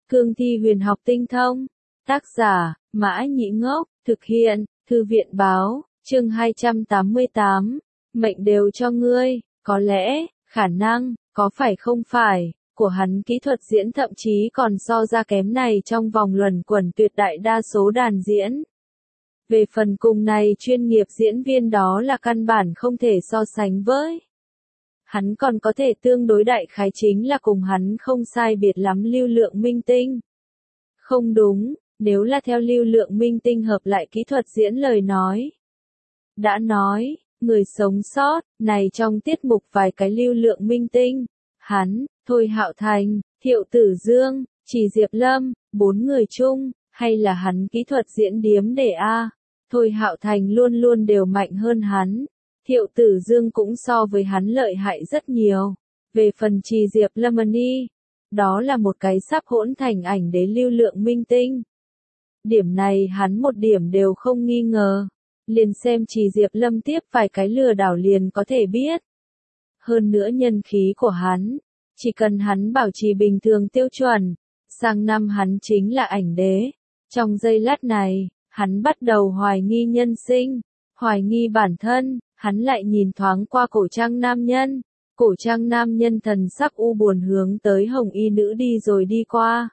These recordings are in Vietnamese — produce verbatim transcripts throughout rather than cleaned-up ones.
Cương thi huyền học tinh thông. Tác giả, Mã Nhĩ Ngốc, thực hiện, Thư viện báo, chương hai trăm tám mươi tám. Mệnh đều cho ngươi, có lẽ, khả năng, có phải không phải, của hắn kỹ thuật diễn thậm chí còn so ra kém này trong vòng luẩn quẩn tuyệt đại đa số đàn diễn. Về phần cùng này chuyên nghiệp diễn viên đó là căn bản không thể so sánh với. Hắn còn có thể tương đối đại khái chính là cùng hắn không sai biệt lắm lưu lượng minh tinh. Không đúng, nếu là theo lưu lượng minh tinh hợp lại kỹ thuật diễn lời nói. Đã nói, người sống sót, này trong tiết mục vài cái lưu lượng minh tinh, hắn, Thôi Hạo Thành, Thiệu Tử Dương, Chỉ Diệp Lâm, bốn người chung, hay là hắn kỹ thuật diễn điếm để A, Thôi Hạo Thành luôn luôn đều mạnh hơn hắn. Thiệu Tử Dương cũng so với hắn lợi hại rất nhiều. Về phần Trì Diệp Lâm Ni, đó là một cái sắp hỗn thành ảnh đế lưu lượng minh tinh. Điểm này hắn một điểm đều không nghi ngờ. Liền xem Trì Diệp Lâm tiếp vài cái lừa đảo liền có thể biết. Hơn nữa nhân khí của hắn, chỉ cần hắn bảo trì bình thường tiêu chuẩn, sang năm hắn chính là ảnh đế. Trong giây lát này, hắn bắt đầu hoài nghi nhân sinh, hoài nghi bản thân. Hắn lại nhìn thoáng qua cổ trang nam nhân, cổ trang nam nhân thần sắc u buồn hướng tới hồng y nữ đi rồi đi qua.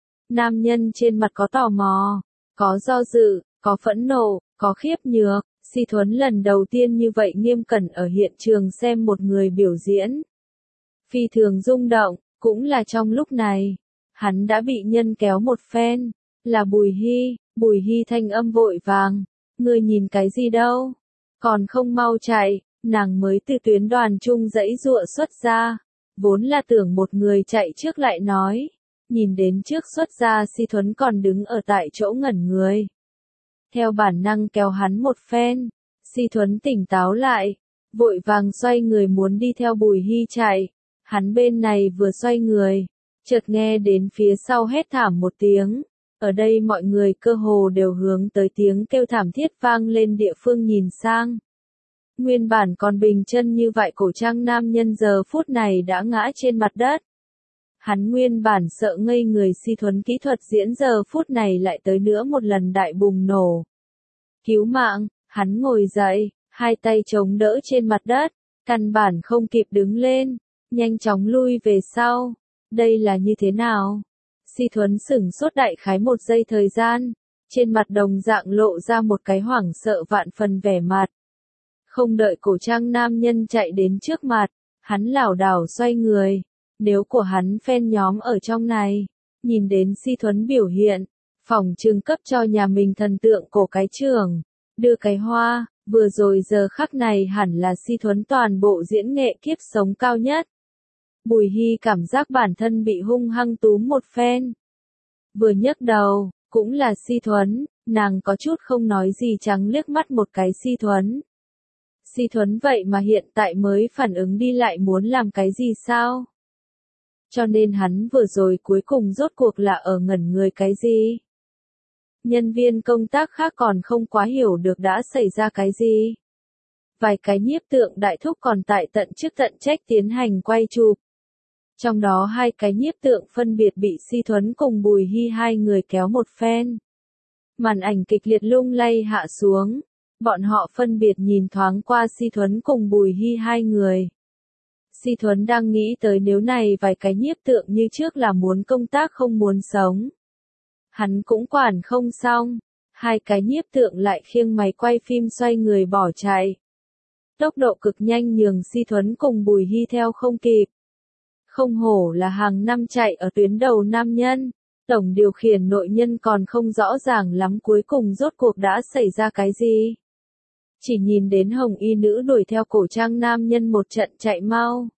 Nam nhân trên mặt có tò mò, có do dự, có phẫn nộ, có khiếp nhược. Si Thuấn lần đầu tiên như vậy nghiêm cẩn ở hiện trường xem một người biểu diễn. Phi thường rung động, cũng là trong lúc này, hắn đã bị nhân kéo một phen, là Bùi Hy, Bùi Hy thanh âm vội vàng, ngươi nhìn cái gì đâu? Còn không mau chạy, nàng mới từ tuyến đoàn chung dãy dụa xuất ra, vốn là tưởng một người chạy trước lại nói, nhìn đến trước xuất ra Si Thuấn còn đứng ở tại chỗ ngẩn người. Theo bản năng kéo hắn một phen, Si Thuấn tỉnh táo lại, vội vàng xoay người muốn đi theo Bùi Hy chạy, hắn bên này vừa xoay người, chợt nghe đến phía sau hét thảm một tiếng. Ở đây mọi người cơ hồ đều hướng tới tiếng kêu thảm thiết vang lên địa phương nhìn sang. Nguyên bản còn bình chân như vậy cổ trang nam nhân giờ phút này đã ngã trên mặt đất. Hắn nguyên bản sợ ngây người Si Thuấn kỹ thuật diễn giờ phút này lại tới nữa một lần đại bùng nổ. Cứu mạng, hắn ngồi dậy, hai tay chống đỡ trên mặt đất, căn bản không kịp đứng lên, nhanh chóng lui về sau. Đây là như thế nào? Si Thuấn sửng sốt đại khái một giây thời gian, trên mặt đồng dạng lộ ra một cái hoảng sợ vạn phần vẻ mặt. Không đợi cổ trang nam nhân chạy đến trước mặt, hắn lảo đảo xoay người. Nếu của hắn fan nhóm ở trong này, nhìn đến Si Thuấn biểu hiện, phòng trưng cấp cho nhà mình thần tượng cổ cái trưởng, đưa cái hoa, vừa rồi giờ khắc này hẳn là Si Thuấn toàn bộ diễn nghệ kiếp sống cao nhất. Bùi Hy cảm giác bản thân bị hung hăng túm một phen. Vừa nhấc đầu, cũng là Si Thuấn, nàng có chút không nói gì trắng liếc mắt một cái Si Thuấn. Si Thuấn vậy mà hiện tại mới phản ứng đi lại muốn làm cái gì sao? Cho nên hắn vừa rồi cuối cùng rốt cuộc là ở ngẩn người cái gì? Nhân viên công tác khác còn không quá hiểu được đã xảy ra cái gì. Vài cái nhiếp tượng đại thúc còn tại tận chức tận trách tiến hành quay chụp. Trong đó hai cái nhiếp tượng phân biệt bị Si Thuấn cùng Bùi Hy hai người kéo một phen. Màn ảnh kịch liệt lung lay hạ xuống. Bọn họ phân biệt nhìn thoáng qua Si Thuấn cùng Bùi Hy hai người. Si Thuấn đang nghĩ tới nếu này vài cái nhiếp tượng như trước là muốn công tác không muốn sống. Hắn cũng quản không xong. Hai cái nhiếp tượng lại khiêng máy quay phim xoay người bỏ chạy. Tốc độ cực nhanh nhường Si Thuấn cùng Bùi Hy theo không kịp. Không hổ là hàng năm chạy ở tuyến đầu nam nhân. Tổng điều khiển nội nhân còn không rõ ràng lắm cuối cùng rốt cuộc đã xảy ra cái gì. Chỉ nhìn đến hồng y nữ đuổi theo cổ trang nam nhân một trận chạy mau.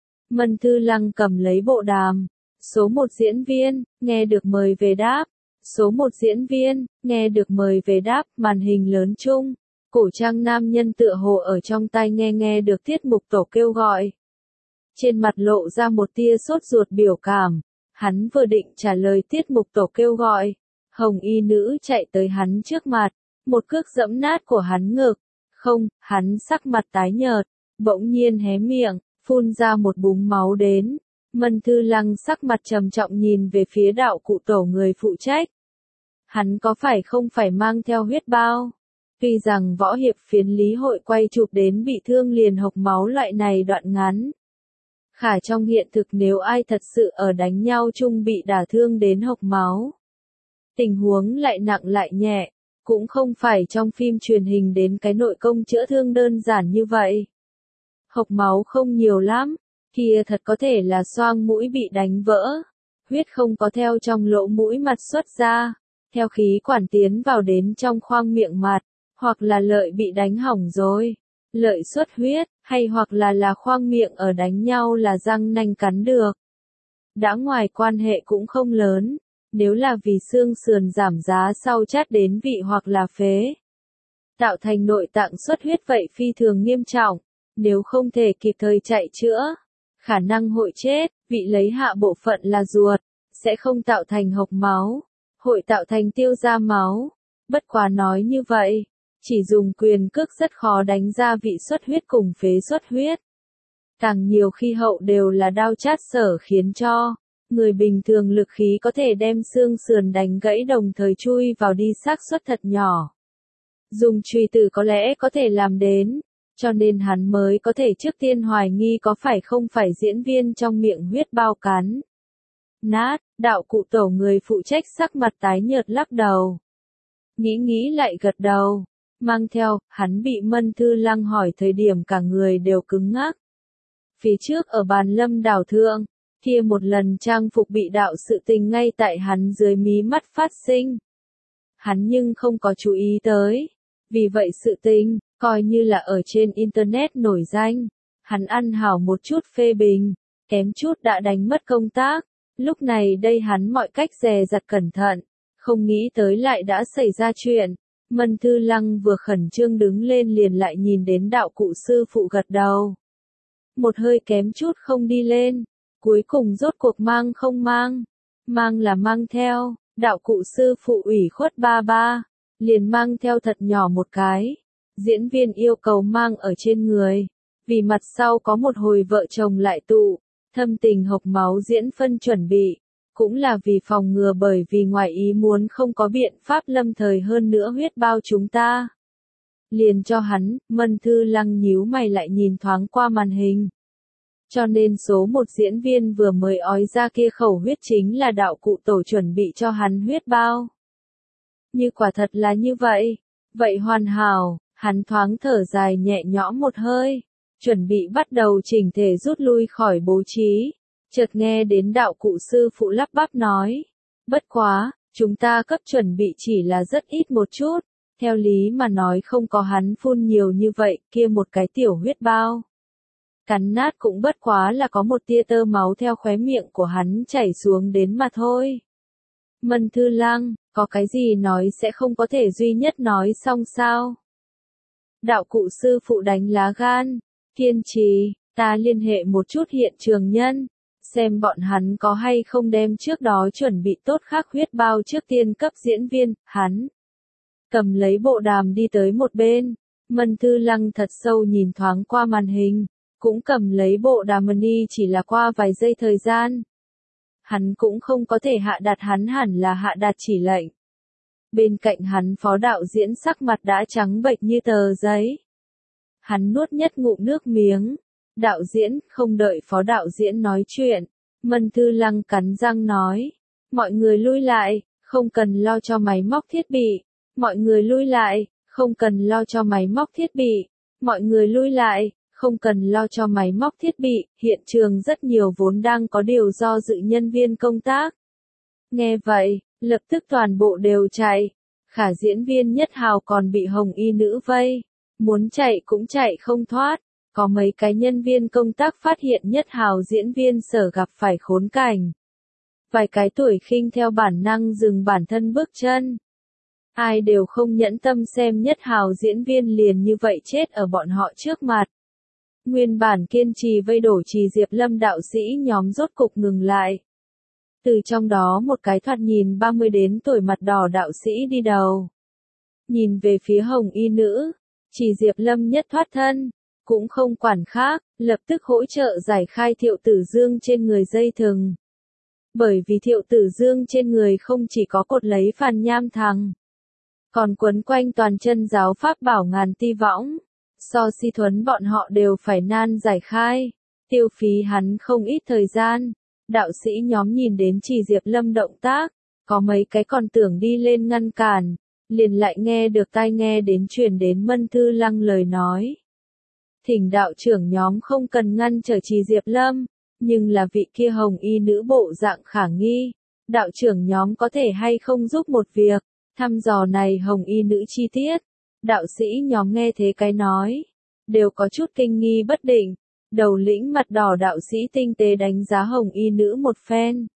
Mân Thư Lăng cầm lấy bộ đàm. Số một diễn viên, nghe được mời về đáp. Số một diễn viên, nghe được mời về đáp, màn hình lớn chung. Cổ trang nam nhân tựa hồ ở trong tai nghe nghe được tiết mục tổ kêu gọi. Trên mặt lộ ra một tia sốt ruột biểu cảm. Hắn vừa định trả lời tiết mục tổ kêu gọi. Hồng y nữ chạy tới hắn trước mặt. Một cước giẫm nát của hắn ngực. Không, hắn sắc mặt tái nhợt. Bỗng nhiên hé miệng, phun ra một búng máu đến. Mân Thư Lăng sắc mặt trầm trọng nhìn về phía đạo cụ tổ người phụ trách. Hắn có phải không phải mang theo huyết bao? Tuy rằng võ hiệp phiến lý hội quay chụp đến bị thương liền hộc máu loại này đoạn ngắn. Khả trong hiện thực nếu ai thật sự ở đánh nhau chung bị đả thương đến hộc máu. Tình huống lại nặng lại nhẹ, cũng không phải trong phim truyền hình đến cái nội công chữa thương đơn giản như vậy. Hộc máu không nhiều lắm, kia thật có thể là xoang mũi bị đánh vỡ. Huyết không có theo trong lỗ mũi mặt xuất ra, theo khí quản tiến vào đến trong khoang miệng mặt, hoặc là lợi bị đánh hỏng rồi. Lợi xuất huyết, hay hoặc là là khoang miệng ở đánh nhau là răng nanh cắn được. Đã ngoài quan hệ cũng không lớn, nếu là vì xương sườn giảm giá sau chát đến vị hoặc là phế. Tạo thành nội tạng xuất huyết vậy phi thường nghiêm trọng, nếu không thể kịp thời chạy chữa, khả năng hội chết, vị lấy hạ bộ phận là ruột, sẽ không tạo thành hộc máu, hội tạo thành tiêu ra máu. Bất quá nói như vậy, chỉ dùng quyền cước rất khó đánh ra vị xuất huyết cùng phế xuất huyết. Càng nhiều khi hậu đều là đao chát sở khiến cho người bình thường lực khí có thể đem xương sườn đánh gãy đồng thời chui vào đi xác suất thật nhỏ. Dùng chùy tử có lẽ có thể làm đến, cho nên hắn mới có thể trước tiên hoài nghi có phải không phải diễn viên trong miệng huyết bao cắn. Nát, đạo cụ tổ người phụ trách sắc mặt tái nhợt lắc đầu. Nghĩ nghĩ lại gật đầu, mang theo, hắn bị Mân Thư Lăng hỏi thời điểm cả người đều cứng ngắc. Phía trước ở bàn lâm đảo thượng, kia một lần trang phục bị đạo sự tình ngay tại hắn dưới mí mắt phát sinh. Hắn nhưng không có chú ý tới. Vì vậy sự tình, coi như là ở trên internet nổi danh. Hắn ăn hảo một chút phê bình, kém chút đã đánh mất công tác. Lúc này đây hắn mọi cách dè dặt cẩn thận, không nghĩ tới lại đã xảy ra chuyện. Mân Thư Lăng vừa khẩn trương đứng lên liền lại nhìn đến đạo cụ sư phụ gật đầu. Một hơi kém chút không đi lên, cuối cùng rốt cuộc mang không mang, mang là mang theo, đạo cụ sư phụ ủy khuất ba ba, liền mang theo thật nhỏ một cái. Diễn viên yêu cầu mang ở trên người, vì mặt sau có một hồi vợ chồng lại tụ, thâm tình hộc máu diễn phân chuẩn bị, cũng là vì phòng ngừa bởi vì ngoài ý muốn không có biện pháp lâm thời hơn nữa huyết bao chúng ta. Liền cho hắn, Mân Thư Lăng nhíu mày lại nhìn thoáng qua màn hình. Cho nên số một diễn viên vừa mới ói ra kia khẩu huyết chính là đạo cụ tổ chuẩn bị cho hắn huyết bao. Như quả thật là như vậy, vậy hoàn hảo, hắn thoáng thở dài nhẹ nhõm một hơi, chuẩn bị bắt đầu chỉnh thể rút lui khỏi bố trí. Chợt nghe đến đạo cụ sư phụ lắp bắp nói, bất quá, chúng ta cấp chuẩn bị chỉ là rất ít một chút, theo lý mà nói không có hắn phun nhiều như vậy, kia một cái tiểu huyết bao. Cắn nát cũng bất quá là có một tia tơ máu theo khóe miệng của hắn chảy xuống đến mà thôi. Mân Thư Lăng, có cái gì nói sẽ không có thể duy nhất nói xong sao? Đạo cụ sư phụ đánh lá gan, kiên trì, ta liên hệ một chút hiện trường nhân, xem bọn hắn có hay không đem trước đó chuẩn bị tốt khác huyết bao trước tiên cấp diễn viên, hắn. Cầm lấy bộ đàm đi tới một bên, Mân Thư Lăng thật sâu nhìn thoáng qua màn hình, cũng cầm lấy bộ đàm mini chỉ là qua vài giây thời gian. Hắn cũng không có thể hạ đạt hắn hẳn là hạ đạt chỉ lệnh. Bên cạnh hắn phó đạo diễn sắc mặt đã trắng bệch như tờ giấy. Hắn nuốt nhất ngụm nước miếng. Đạo diễn, không đợi phó đạo diễn nói chuyện. Mân Thư Lăng cắn răng nói. Mọi người lui lại, không cần lo cho máy móc thiết bị. Mọi người lui lại, không cần lo cho máy móc thiết bị. Mọi người lui lại, không cần lo cho máy móc thiết bị. Hiện trường rất nhiều vốn đang có điều do dự nhân viên công tác. Nghe vậy, lập tức toàn bộ đều chạy. Khả diễn viên Nhất Hào còn bị hồng y nữ vây. Muốn chạy cũng chạy không thoát. Có mấy cái nhân viên công tác phát hiện Nhất Hào diễn viên sở gặp phải khốn cảnh. Vài cái tuổi khinh theo bản năng dừng bản thân bước chân. Ai đều không nhẫn tâm xem Nhất Hào diễn viên liền như vậy chết ở bọn họ trước mặt. Nguyên bản kiên trì vây đổ Trì Diệp Lâm đạo sĩ nhóm rốt cục ngừng lại. Từ trong đó một cái thoạt nhìn ba mươi đến tuổi mặt đỏ đạo sĩ đi đầu. Nhìn về phía hồng y nữ, Trì Diệp Lâm nhất thoát thân, cũng không quản khác, lập tức hỗ trợ giải khai Thiệu Tử Dương trên người dây thừng. Bởi vì Thiệu Tử Dương trên người không chỉ có cột lấy phàn nham thằng, còn quấn quanh toàn chân giáo pháp bảo ngàn ti võng. So Si Thuấn bọn họ đều phải nan giải khai, tiêu phí hắn không ít thời gian. Đạo sĩ nhóm nhìn đến Chỉ Diệp Lâm động tác, có mấy cái còn tưởng đi lên ngăn cản, liền lại nghe được tai nghe đến truyền đến Mân Thư Lăng lời nói. Thỉnh đạo trưởng nhóm không cần ngăn trở Chỉ Diệp Lâm, nhưng là vị kia hồng y nữ bộ dạng khả nghi, đạo trưởng nhóm có thể hay không giúp một việc, thăm dò này hồng y nữ chi tiết. Đạo sĩ nhóm nghe thế cái nói, đều có chút kinh nghi bất định. Đầu lĩnh mặt đỏ đạo sĩ tinh tế đánh giá hồng y nữ một phen.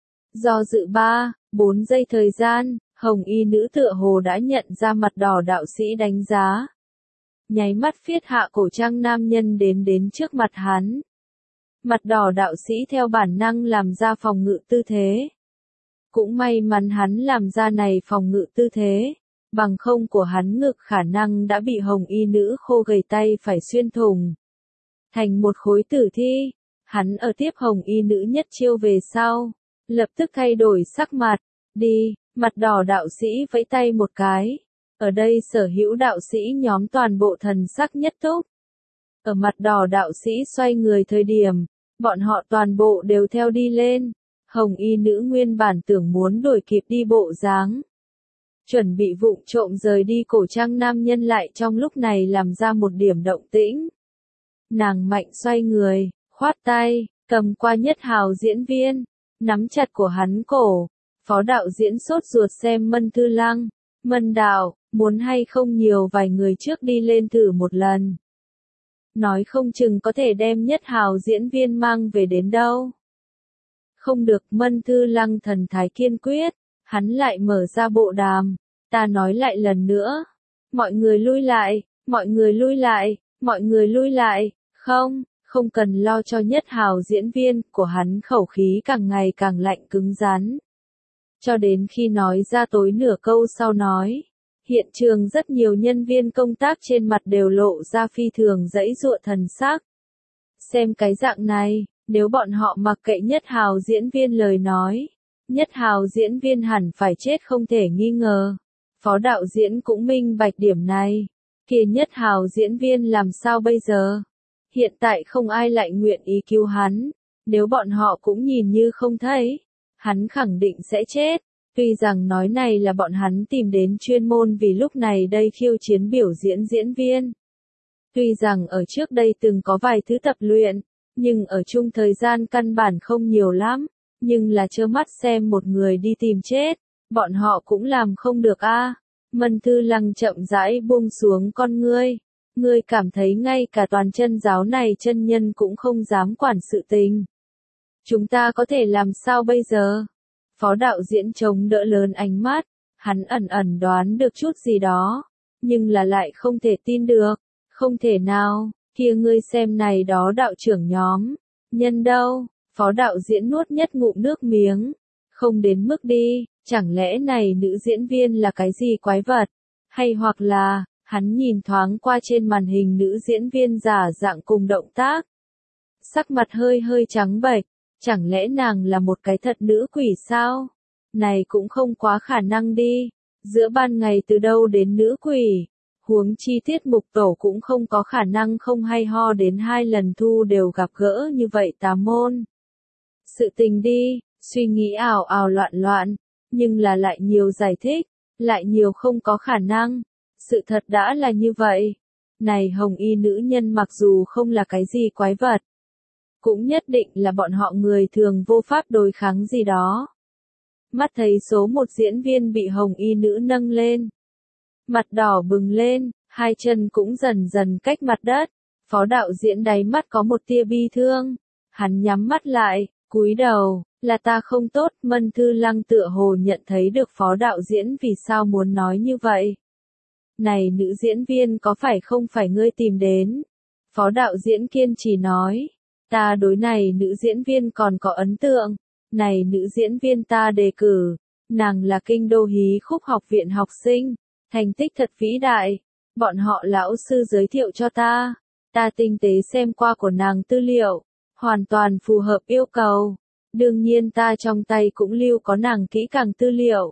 Do dự ba, bốn giây thời gian, hồng y nữ tựa hồ đã nhận ra mặt đỏ đạo sĩ đánh giá. Nháy mắt phiết hạ cổ trang nam nhân đến đến trước mặt hắn. Mặt đỏ đạo sĩ theo bản năng làm ra phòng ngự tư thế. Cũng may mắn hắn làm ra này phòng ngự tư thế, bằng không của hắn ngực khả năng đã bị hồng y nữ khô gầy tay phải xuyên thủng thành một khối tử thi. Hắn ở tiếp hồng y nữ nhất chiêu về sau, lập tức thay đổi sắc mặt, đi, mặt đỏ đạo sĩ vẫy tay một cái. Ở đây sở hữu đạo sĩ nhóm toàn bộ thần sắc nhất túc. Ở mặt đỏ đạo sĩ xoay người thời điểm, bọn họ toàn bộ đều theo đi lên. Hồng y nữ nguyên bản tưởng muốn đổi kịp đi bộ dáng, chuẩn bị vụng trộm rời đi cổ trang nam nhân lại trong lúc này làm ra một điểm động tĩnh. Nàng mạnh xoay người, khoát tay, cầm qua Nhất Hào diễn viên, nắm chặt của hắn cổ. Phó đạo diễn sốt ruột xem Mân Thư Lăng. Mân đạo, muốn hay không nhiều vài người trước đi lên thử một lần. Nói không chừng có thể đem Nhất Hào diễn viên mang về đến đâu. Không được, Mân Thư Lăng thần thái kiên quyết, hắn lại mở ra bộ đàm. Ta nói lại lần nữa. Mọi người lui lại, mọi người lui lại, mọi người lui lại. Không, không cần lo cho Nhất Hào diễn viên, của hắn khẩu khí càng ngày càng lạnh cứng rắn. Cho đến khi nói ra tối nửa câu sau nói, hiện trường rất nhiều nhân viên công tác trên mặt đều lộ ra phi thường dãy dụa thần sắc. Xem cái dạng này, nếu bọn họ mặc kệ Nhất Hào diễn viên lời nói, Nhất Hào diễn viên hẳn phải chết không thể nghi ngờ. Phó đạo diễn cũng minh bạch điểm này. Kia Nhất Hào diễn viên làm sao bây giờ? Hiện tại không ai lại nguyện ý cứu hắn. Nếu bọn họ cũng nhìn như không thấy, hắn khẳng định sẽ chết. Tuy rằng nói này là bọn hắn tìm đến chuyên môn vì lúc này đây khiêu chiến biểu diễn diễn viên. Tuy rằng ở trước đây từng có vài thứ tập luyện, nhưng ở chung thời gian căn bản không nhiều lắm. Nhưng là trơ mắt xem một người đi tìm chết, bọn họ cũng làm không được a. À. Mân Thư Lăng chậm rãi buông xuống con ngươi. Ngươi cảm thấy ngay cả toàn chân giáo này chân nhân cũng không dám quản sự tình. Chúng ta có thể làm sao bây giờ? Phó đạo diễn chống đỡ lớn ánh mắt, hắn ẩn ẩn đoán được chút gì đó, nhưng là lại không thể tin được. Không thể nào, kia ngươi xem này đó đạo trưởng nhóm, nhân đâu? Phó đạo diễn nuốt nhất ngụm nước miếng. Không đến mức đi, chẳng lẽ này nữ diễn viên là cái gì quái vật? Hay hoặc là, hắn nhìn thoáng qua trên màn hình nữ diễn viên giả dạng cùng động tác. Sắc mặt hơi hơi trắng bệch, chẳng lẽ nàng là một cái thật nữ quỷ sao? Này cũng không quá khả năng đi, giữa ban ngày từ đâu đến nữ quỷ? Huống chi tiết mục tổ cũng không có khả năng không hay ho đến hai lần thu đều gặp gỡ như vậy tà môn. Sự tình đi, suy nghĩ ảo ảo loạn loạn, nhưng là lại nhiều giải thích, lại nhiều không có khả năng. Sự thật đã là như vậy. Này hồng y nữ nhân mặc dù không là cái gì quái vật, cũng nhất định là bọn họ người thường vô pháp đối kháng gì đó. Mắt thấy số một diễn viên bị hồng y nữ nâng lên. Mặt đỏ bừng lên, hai chân cũng dần dần cách mặt đất. Phó đạo diễn đáy mắt có một tia bi thương. Hắn nhắm mắt lại, cúi đầu, là ta không tốt. Mân Thư Lăng tựa hồ nhận thấy được phó đạo diễn vì sao muốn nói như vậy. Này nữ diễn viên có phải không phải ngươi tìm đến? Phó đạo diễn kiên trì nói. Ta đối này nữ diễn viên còn có ấn tượng. Này nữ diễn viên ta đề cử. Nàng là kinh đô hí khúc học viện học sinh. Thành tích thật vĩ đại. Bọn họ lão sư giới thiệu cho ta. Ta tinh tế xem qua của nàng tư liệu, hoàn toàn phù hợp yêu cầu. Đương nhiên ta trong tay cũng lưu có nàng kỹ càng tư liệu.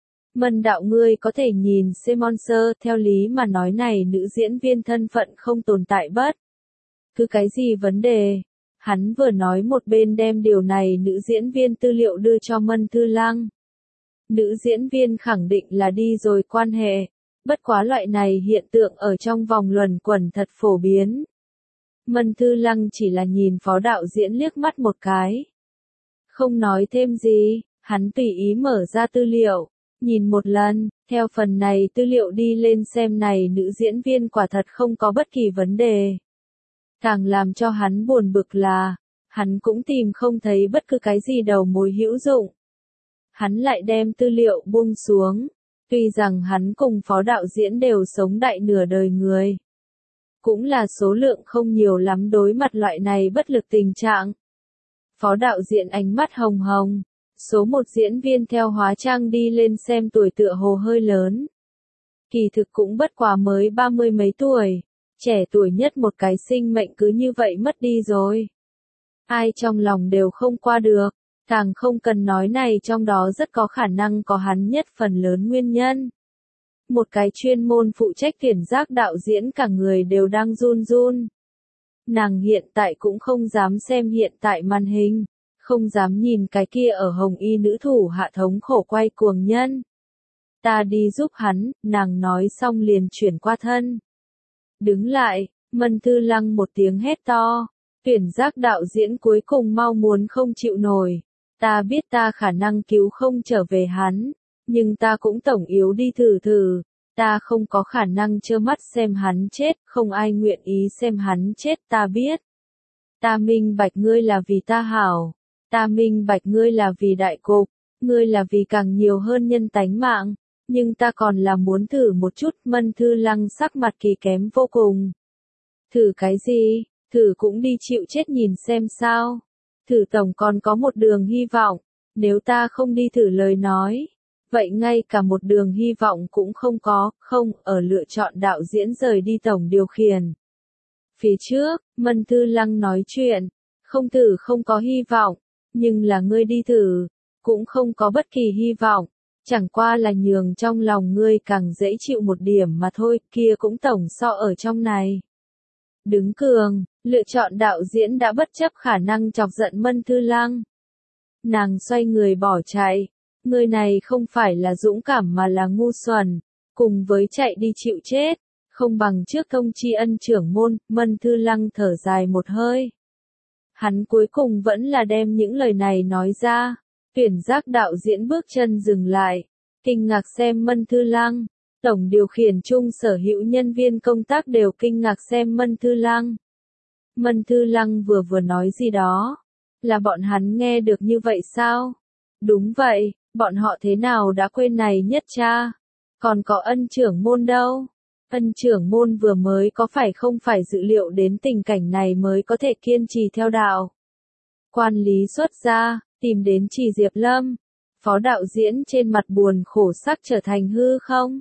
Mân đạo ngươi có thể nhìn Simon Sơ, theo lý mà nói này nữ diễn viên thân phận không tồn tại bất cứ cái gì vấn đề. Hắn vừa nói một bên đem điều này nữ diễn viên tư liệu đưa cho Mân Thư Lăng. Nữ diễn viên khẳng định là đi rồi quan hệ, bất quá loại này hiện tượng ở trong vòng luẩn quẩn thật phổ biến. Mân Thư Lăng chỉ là nhìn phó đạo diễn liếc mắt một cái. Không nói thêm gì, hắn tùy ý mở ra tư liệu, nhìn một lần, theo phần này tư liệu đi lên xem này nữ diễn viên quả thật không có bất kỳ vấn đề. Càng làm cho hắn buồn bực là, hắn cũng tìm không thấy bất cứ cái gì đầu mối hữu dụng. Hắn lại đem tư liệu buông xuống, tuy rằng hắn cùng phó đạo diễn đều sống đại nửa đời người. Cũng là số lượng không nhiều lắm đối mặt loại này bất lực tình trạng. Phó đạo diễn ánh mắt hồng hồng, số một diễn viên theo hóa trang đi lên xem tuổi tựa hồ hơi lớn. Kỳ thực cũng bất quá mới ba mươi mấy tuổi, trẻ tuổi nhất một cái sinh mệnh cứ như vậy mất đi rồi. Ai trong lòng đều không qua được, càng không cần nói này trong đó rất có khả năng có hắn nhất phần lớn nguyên nhân. Một cái chuyên môn phụ trách tuyển giác đạo diễn cả người đều đang run run. Nàng hiện tại cũng không dám xem hiện tại màn hình, không dám nhìn cái kia ở hồng y nữ thủ hạ thống khổ quay cuồng nhân. Ta đi giúp hắn, nàng nói xong liền chuyển qua thân. Đứng lại, Mân Thư Lăng một tiếng hét to, tuyển giác đạo diễn cuối cùng mau muốn không chịu nổi. Ta biết ta khả năng cứu không trở về hắn, nhưng ta cũng tổng yếu đi thử thử. Ta không có khả năng trơ mắt xem hắn chết, không ai nguyện ý xem hắn chết, ta biết. Ta minh bạch ngươi là vì ta hảo, ta minh bạch ngươi là vì đại cục, ngươi là vì càng nhiều hơn nhân tánh mạng, nhưng ta còn là muốn thử một chút. Mân Thư Lăng sắc mặt kỳ kém vô cùng. Thử cái gì, thử cũng đi chịu chết nhìn xem sao. Thử tổng còn có một đường hy vọng, nếu ta không đi thử lời nói. Vậy ngay cả một đường hy vọng cũng không có, không, ở lựa chọn đạo diễn rời đi tổng điều khiển. Phía trước, Mân Thư Lăng nói chuyện, không thử không có hy vọng, nhưng là ngươi đi thử, cũng không có bất kỳ hy vọng, chẳng qua là nhường trong lòng ngươi càng dễ chịu một điểm mà thôi, kia cũng tổng so ở trong này. Đứng cường, lựa chọn đạo diễn đã bất chấp khả năng chọc giận Mân Thư Lăng. Nàng xoay người bỏ chạy. Người này không phải là dũng cảm mà là ngu xuẩn, cùng với chạy đi chịu chết, không bằng trước thông tri ân trưởng môn. Mân Thư Lăng thở dài một hơi. Hắn cuối cùng vẫn là đem những lời này nói ra, tuyển giác đạo diễn bước chân dừng lại, kinh ngạc xem Mân Thư Lăng, tổng điều khiển chung sở hữu nhân viên công tác đều kinh ngạc xem Mân Thư Lăng. Mân Thư Lăng vừa vừa nói gì đó, là bọn hắn nghe được như vậy sao? Đúng vậy. Bọn họ thế nào đã quên này nhất cha? Còn có ân trưởng môn đâu? Ân trưởng môn vừa mới có phải không phải dự liệu đến tình cảnh này mới có thể kiên trì theo đạo. Quan lý xuất ra, tìm đến Chỉ Diệp Lâm. Phó đạo diễn trên mặt buồn khổ sắc trở thành hư không?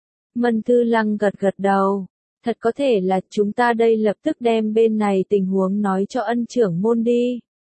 Mân Thư Lăng gật gật đầu. Thật có thể là chúng ta đây lập tức đem bên này tình huống nói cho ân trưởng môn đi.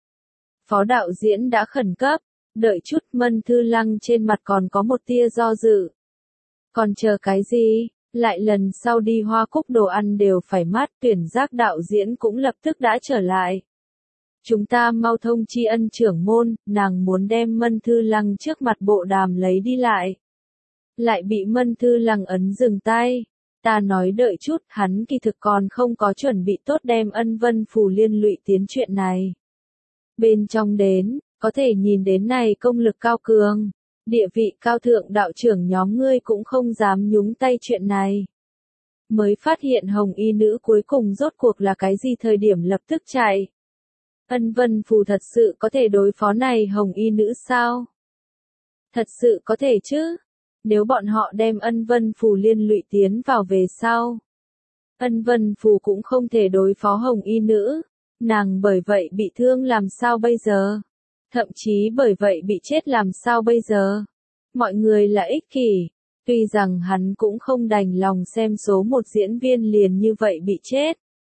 Phó đạo diễn đã khẩn cấp. Đợi chút. Mân Thư Lăng trên mặt còn có một tia do dự. Còn chờ cái gì, lại lần sau đi Hoa Cúc đồ ăn đều phải mát. Tuyển giác đạo diễn cũng lập tức đã trở lại. Chúng ta mau thông tri ân trưởng môn, nàng muốn đem Mân Thư Lăng trước mặt bộ đàm lấy đi lại. Lại bị Mân Thư Lăng ấn dừng tay. Ta nói đợi chút, hắn kỳ thực còn không có chuẩn bị tốt đem Ân Vân Phù liên lụy tiến chuyện này. Bên trong đến, có thể nhìn đến này công lực cao cường, địa vị cao thượng đạo trưởng nhóm ngươi cũng không dám nhúng tay chuyện này. Mới phát hiện hồng y nữ cuối cùng rốt cuộc là cái gì thời điểm lập tức chạy. Ân Vân Phù thật sự có thể đối phó này hồng y nữ sao? Thật sự có thể chứ? Nếu bọn họ đem Ân Vân Phù liên lụy tiến vào về sau. Ân Vân Phù cũng không thể đối phó hồng y nữ. Nàng bởi vậy bị thương làm sao bây giờ? Thậm chí bởi vậy bị chết làm sao bây giờ? Mọi người là ích kỷ. Tuy rằng hắn cũng không đành lòng xem số một diễn viên liền như vậy bị chết.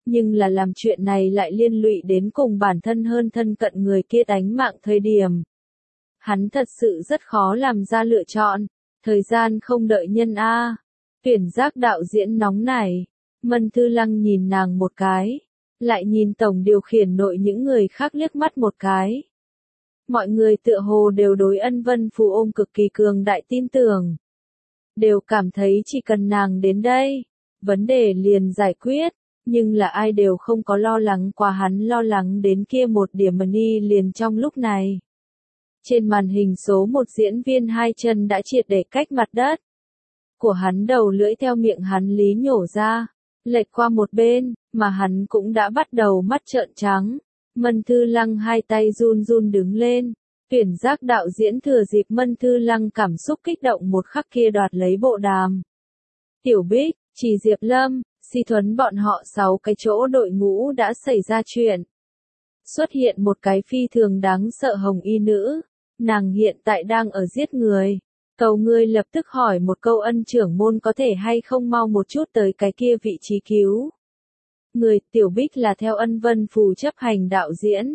nhưng là làm chuyện này lại liên lụy đến cùng bản thân hơn thân cận người kia tánh mạng thời điểm. Hắn thật sự rất khó làm ra lựa chọn, thời gian không đợi nhân a. Tuyển giác đạo diễn nóng nảy, Mân Thư Lăng nhìn nàng một cái, lại nhìn tổng điều khiển nội những người khác liếc mắt một cái. Mọi người tựa hồ đều đối Ân Vân Phù ôm cực kỳ cường đại tin tưởng. Đều cảm thấy chỉ cần nàng đến đây, vấn đề liền giải quyết, nhưng là ai đều không có lo lắng qua hắn lo lắng đến kia một điểm money liền trong lúc này. Trên màn hình số một diễn viên hai chân đã triệt để cách mặt đất. Của hắn đầu lưỡi theo miệng hắn lý nhổ ra, lệch qua một bên, mà hắn cũng đã bắt đầu mắt trợn trắng. Mân Thư Lăng hai tay run run đứng lên, tuyển giác đạo diễn thừa dịp Mân Thư Lăng cảm xúc kích động một khắc kia đoạt lấy bộ đàm. Tiểu Bích, Chỉ Diệp Lâm, Si Thuấn bọn họ sáu cái chỗ đội ngũ đã xảy ra chuyện. Xuất hiện một cái phi thường đáng sợ hồng y nữ, nàng hiện tại đang ở giết người. Cầu ngươi lập tức hỏi một câu Ân trưởng môn có thể hay không mau một chút tới cái kia vị trí cứu. Người, Tiểu Bích là theo Ân Vân Phù chấp hành đạo diễn.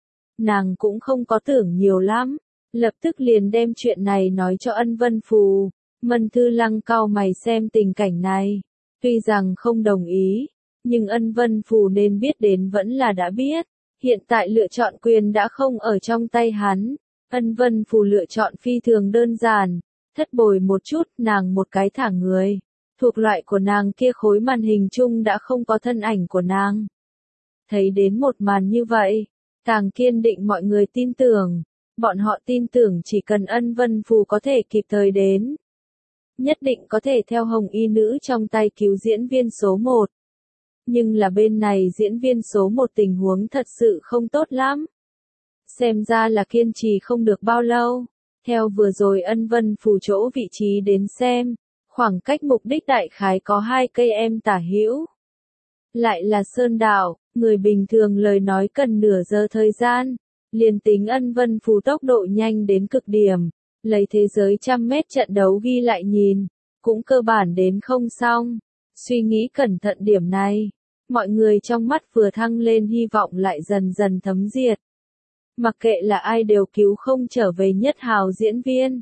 Nàng cũng không có tưởng nhiều lắm, lập tức liền đem chuyện này nói cho Ân Vân Phù. Mân Thư Lăng cau mày xem tình cảnh này, tuy rằng không đồng ý, nhưng Ân Vân Phù nên biết đến vẫn là đã biết, hiện tại lựa chọn quyền đã không ở trong tay hắn. Ân Vân Phù lựa chọn phi thường đơn giản, thất bồi một chút, nàng một cái thả người. Thuộc loại của nàng kia khối màn hình chung đã không có thân ảnh của nàng. Thấy đến một màn như vậy, càng kiên định mọi người tin tưởng, bọn họ tin tưởng chỉ cần Ân Vân Phù có thể kịp thời đến. Nhất định có thể theo hồng y nữ trong tay cứu diễn viên số một. Nhưng là bên này diễn viên số một tình huống thật sự không tốt lắm. Xem ra là kiên trì không được bao lâu. Theo vừa rồi Ân Vân Phù chỗ vị trí đến xem, khoảng cách mục đích đại khái có hai cây em tả hữu. Lại là sơn đảo, người bình thường lời nói cần nửa giờ thời gian. Liền tính Ân Vân Phù tốc độ nhanh đến cực điểm, lấy thế giới trăm mét trận đấu ghi lại nhìn, cũng cơ bản đến không xong. Suy nghĩ cẩn thận điểm này, mọi người trong mắt vừa thăng lên hy vọng lại dần dần thấm diệt. Mặc kệ là ai đều cứu không trở về nhất hào diễn viên.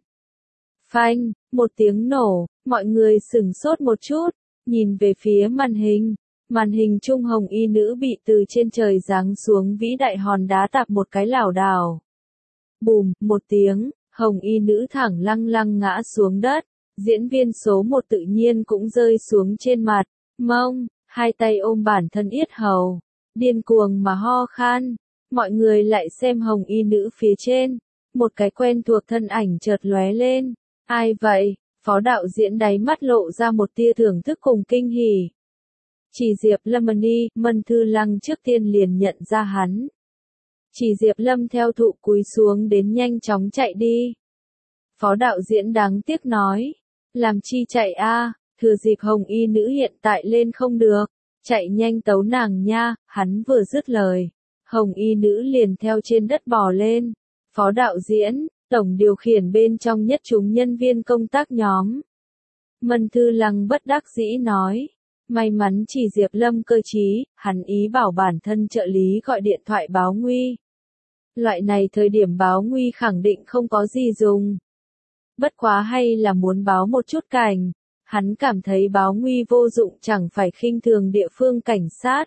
Phanh, một tiếng nổ, mọi người sửng sốt một chút, nhìn về phía màn hình. Màn hình trung hồng y nữ bị từ trên trời giáng xuống vĩ đại hòn đá tạp một cái lảo đảo. Bùm, một tiếng, hồng y nữ thẳng lăng lăng ngã xuống đất. Diễn viên số một tự nhiên cũng rơi xuống trên mặt, mông, hai tay ôm bản thân yết hầu, điên cuồng mà ho khan. Mọi người lại xem hồng y nữ phía trên, một cái quen thuộc thân ảnh chợt lóe lên. Ai vậy? Phó đạo diễn đáy mắt lộ ra một tia thưởng thức cùng kinh hỉ. Chỉ Diệp Lâm đi, Mân Thư Lăng trước tiên liền nhận ra hắn. Chỉ Diệp Lâm theo thụ cúi xuống đến nhanh chóng chạy đi. Phó đạo diễn đáng tiếc nói, làm chi chạy a, thừa dịp hồng y nữ hiện tại lên không được, chạy nhanh tấu nàng nha. Hắn vừa dứt lời, hồng y nữ liền theo trên đất bò lên. Phó đạo diễn, tổng điều khiển bên trong nhất chúng nhân viên công tác nhóm. Mân Thư Lăng bất đắc dĩ nói, may mắn chỉ Diệp Lâm cơ trí, hắn ý bảo bản thân trợ lý gọi điện thoại báo nguy. Loại này thời điểm báo nguy khẳng định không có gì dùng. Bất quá hay là muốn báo một chút cảnh, hắn cảm thấy báo nguy vô dụng chẳng phải khinh thường địa phương cảnh sát.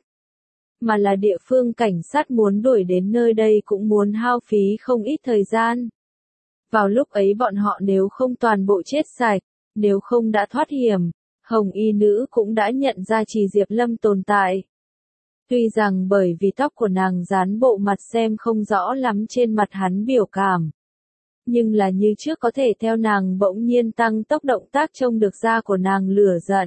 Mà là địa phương cảnh sát muốn đuổi đến nơi đây cũng muốn hao phí không ít thời gian. Vào lúc ấy bọn họ nếu không toàn bộ chết sạch, nếu không đã thoát hiểm, hồng y nữ cũng đã nhận ra chỉ Diệp Lâm tồn tại. Tuy rằng bởi vì tóc của nàng dán bộ mặt xem không rõ lắm trên mặt hắn biểu cảm. Nhưng là như trước có thể theo nàng bỗng nhiên tăng tốc động tác trông được da của nàng lửa giận.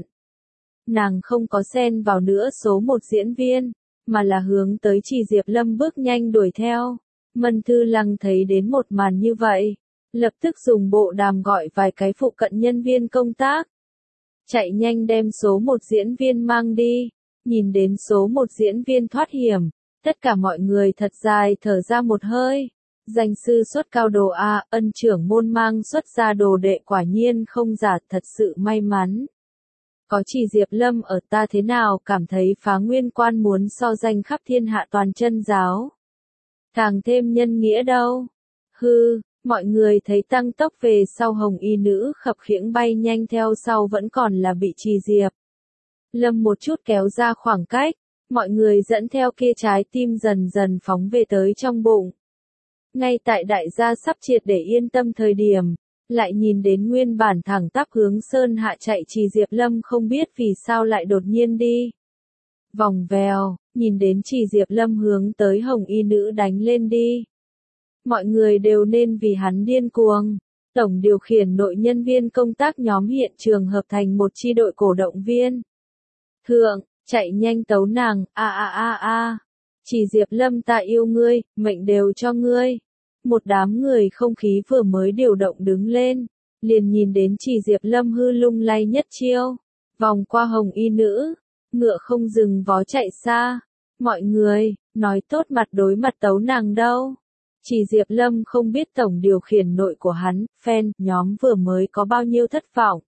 Nàng không có xen vào nữa số một diễn viên, mà là hướng tới chỉ Diệp Lâm bước nhanh đuổi theo. Mân Thư Lăng thấy đến một màn như vậy, lập tức dùng bộ đàm gọi vài cái phụ cận nhân viên công tác. Chạy nhanh đem số một diễn viên mang đi. Nhìn đến số một diễn viên thoát hiểm, tất cả mọi người thật dài thở ra một hơi. Danh sư xuất cao đồ A, Ân trưởng môn mang xuất ra đồ đệ quả nhiên không giả, thật sự may mắn. Có chỉ Diệp Lâm ở ta thế nào cảm thấy Phá Nguyên Quan muốn so danh khắp thiên hạ toàn chân giáo. Càng thêm nhân nghĩa đâu. Hư, mọi người thấy tăng tốc về sau hồng y nữ khập khiễng bay nhanh theo sau vẫn còn là bị Trì Diệp Lâm một chút kéo ra khoảng cách, mọi người dẫn theo kia trái tim dần dần phóng về tới trong bụng. Ngay tại đại gia sắp triệt để yên tâm thời điểm, lại nhìn đến nguyên bản thẳng tắp hướng sơn hạ chạy Trì Diệp Lâm không biết vì sao lại đột nhiên đi. Vòng vèo, nhìn đến Trì Diệp Lâm hướng tới hồng y nữ đánh lên đi. Mọi người đều nên vì hắn điên cuồng. Tổng điều khiển nội nhân viên công tác nhóm hiện trường hợp thành một chi đội cổ động viên. Thượng, chạy nhanh tấu nàng, a a a a. Trì Diệp Lâm ta yêu ngươi, mệnh đều cho ngươi. Một đám người không khí vừa mới điều động đứng lên, liền nhìn đến Trì Diệp Lâm hư lung lay nhất chiêu, vòng qua hồng y nữ, ngựa không dừng vó chạy xa. Mọi người, nói tốt mặt đối mặt tấu nàng đâu. Trì Diệp Lâm không biết tổng điều khiển nội của hắn, fan, nhóm vừa mới có bao nhiêu thất vọng.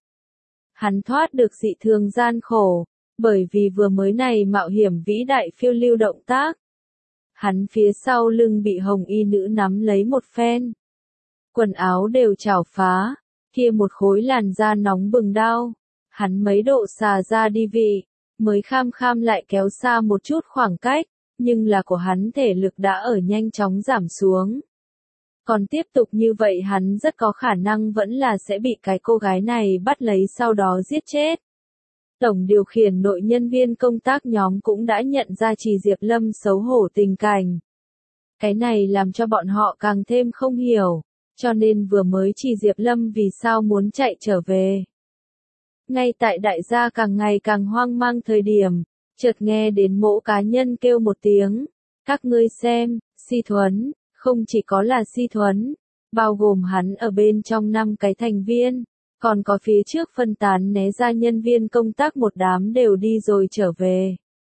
Hắn thoát được dị thường gian khổ, bởi vì vừa mới này mạo hiểm vĩ đại phiêu lưu động tác. Hắn phía sau lưng bị hồng y nữ nắm lấy một phen. Quần áo đều chảo phá, kia một khối làn da nóng bừng đau. Hắn mấy độ xà ra đi vị, mới kham kham lại kéo xa một chút khoảng cách, nhưng là của hắn thể lực đã ở nhanh chóng giảm xuống. Còn tiếp tục như vậy hắn rất có khả năng vẫn là sẽ bị cái cô gái này bắt lấy sau đó giết chết. Tổng điều khiển nội nhân viên công tác nhóm cũng đã nhận ra Trì Diệp Lâm xấu hổ tình cảnh. Cái này làm cho bọn họ càng thêm không hiểu, cho nên vừa mới Trì Diệp Lâm vì sao muốn chạy trở về. Ngay tại đại gia càng ngày càng hoang mang thời điểm, chợt nghe đến mỗi cá nhân kêu một tiếng, các ngươi xem, Si Thuấn, không chỉ có là Si Thuấn, bao gồm hắn ở bên trong năm cái thành viên. Còn có phía trước phân tán né ra nhân viên công tác một đám đều đi rồi trở về.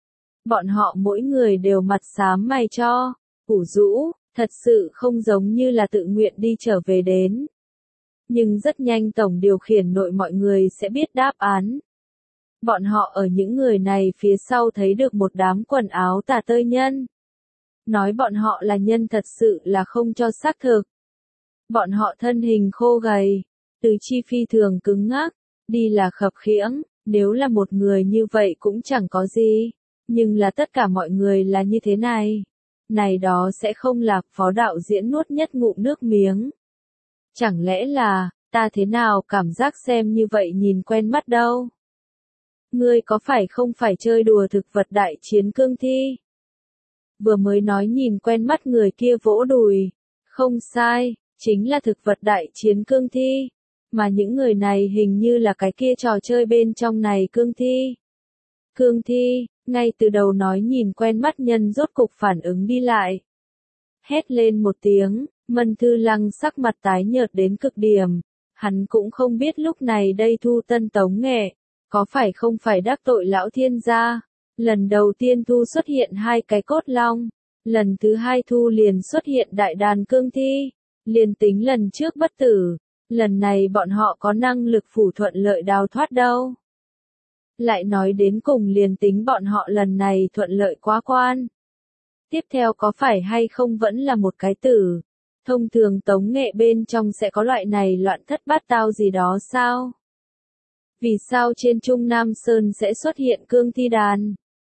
Bọn họ mỗi người đều mặt xám mày cho, ủ rũ, thật sự không giống như là tự nguyện đi trở về đến. Nhưng rất nhanh tổng điều khiển nội mọi người sẽ biết đáp án. Bọn họ ở những người này phía sau thấy được một đám quần áo tà tơi nhân. Nói bọn họ là nhân thật sự là không cho xác thực. Bọn họ thân hình khô gầy. Từ chi phi thường cứng ngắc, đi là khập khiễng, nếu là một người như vậy cũng chẳng có gì, nhưng là tất cả mọi người là như thế này. Này đó sẽ không là phó đạo diễn nuốt nhất ngụm nước miếng. Chẳng lẽ là, ta thế nào cảm giác xem như vậy nhìn quen mắt đâu. Ngươi có phải không phải chơi đùa thực vật đại chiến cương thi? Vừa mới nói nhìn quen mắt người kia vỗ đùi, không sai, chính là thực vật đại chiến cương thi. Mà những người này hình như là cái kia trò chơi bên trong này cương thi. Cương thi, ngay từ đầu nói nhìn quen mắt nhân rốt cục phản ứng đi lại. Hét lên một tiếng, Mân Thư Lăng sắc mặt tái nhợt đến cực điểm. Hắn cũng không biết lúc này đây Thu Tân tống nghệ, có phải không phải đắc tội lão thiên gia. Lần đầu tiên Thu xuất hiện hai cái cốt long, lần thứ hai Thu liền xuất hiện đại đàn cương thi, liền tính lần trước bất tử. Lần này bọn họ có năng lực phủ thuận lợi đào thoát đâu. Lại nói đến cùng liền tính bọn họ lần này thuận lợi quá quan. Tiếp theo có phải hay không vẫn là một cái tử. Thông thường tống nghệ bên trong sẽ có loại này loạn thất bát tao gì đó sao? Vì sao trên Trung Nam Sơn sẽ xuất hiện cương thi đàn?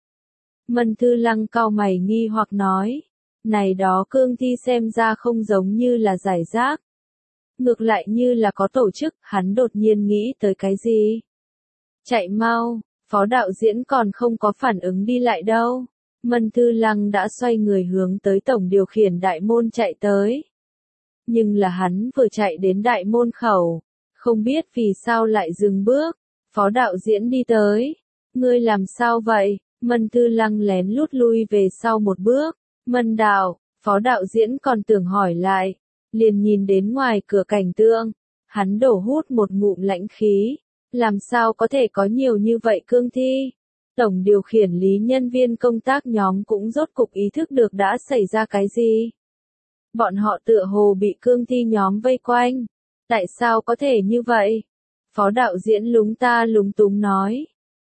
Mân Thư Lăng cau mày nghi hoặc nói. Này đó cương thi xem ra không giống như là giải rác. Ngược lại như là có tổ chức, hắn đột nhiên nghĩ tới cái gì? Chạy mau, phó đạo diễn còn không có phản ứng đi lại đâu. Mân Thư Lăng đã xoay người hướng tới tổng điều khiển đại môn chạy tới. Nhưng là hắn vừa chạy đến đại môn khẩu, không biết vì sao lại dừng bước. Phó đạo diễn đi tới. Ngươi làm sao vậy? Mân Thư Lăng lén lút lui về sau một bước. Mân đạo, phó đạo diễn còn tưởng hỏi lại. Liền nhìn đến ngoài cửa cảnh tượng, hắn đổ hút một ngụm lãnh khí, làm sao có thể có nhiều như vậy cương thi. Tổng điều khiển lý nhân viên công tác nhóm cũng rốt cục ý thức được đã xảy ra cái gì. Bọn họ tựa hồ bị cương thi nhóm vây quanh. Tại sao có thể như vậy? Phó đạo diễn lúng ta lúng túng nói.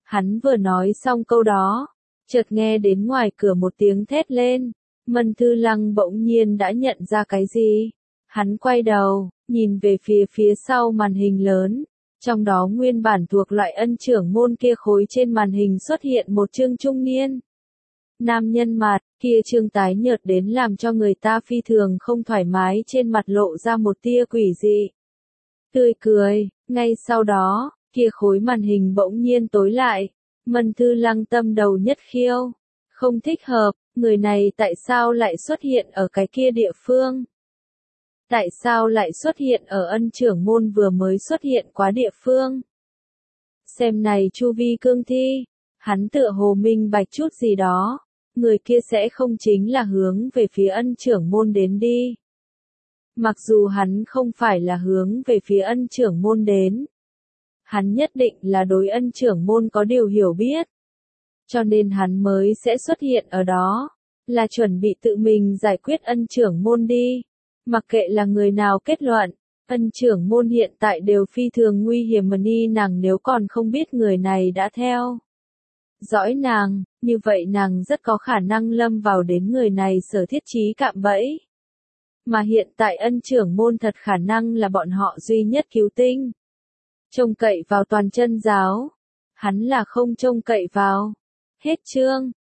Hắn vừa nói xong câu đó, chợt nghe đến ngoài cửa một tiếng thét lên. Mân Thư Lăng bỗng nhiên đã nhận ra cái gì. Hắn quay đầu, nhìn về phía phía sau màn hình lớn. Trong đó nguyên bản thuộc loại ân trưởng môn kia khối trên màn hình xuất hiện một trương trung niên. Nam nhân mặt, kia trương tái nhợt đến làm cho người ta phi thường không thoải mái trên mặt lộ ra một tia quỷ dị. Tươi cười, ngay sau đó, kia khối màn hình bỗng nhiên tối lại. Mân Thư Lăng tâm đầu nhất khiêu. Không thích hợp, người này tại sao lại xuất hiện ở cái kia địa phương? Tại sao lại xuất hiện ở ân trưởng môn vừa mới xuất hiện quá địa phương? Xem này chu vi cương thi, hắn tựa hồ minh bạch chút gì đó, người kia sẽ không chính là hướng về phía ân trưởng môn đến đi. Mặc dù hắn không phải là hướng về phía ân trưởng môn đến, hắn nhất định là đối ân trưởng môn có điều hiểu biết. Cho nên hắn mới sẽ xuất hiện ở đó, là chuẩn bị tự mình giải quyết ân trưởng môn đi. Mặc kệ là người nào kết luận, ân trưởng môn hiện tại đều phi thường nguy hiểm mà ni nàng nếu còn không biết người này đã theo dõi nàng, như vậy nàng rất có khả năng lâm vào đến người này sở thiết trí cạm bẫy. Mà hiện tại ân trưởng môn thật khả năng là bọn họ duy nhất cứu tinh. Trông cậy vào toàn chân giáo, hắn là không trông cậy vào. Hết chương.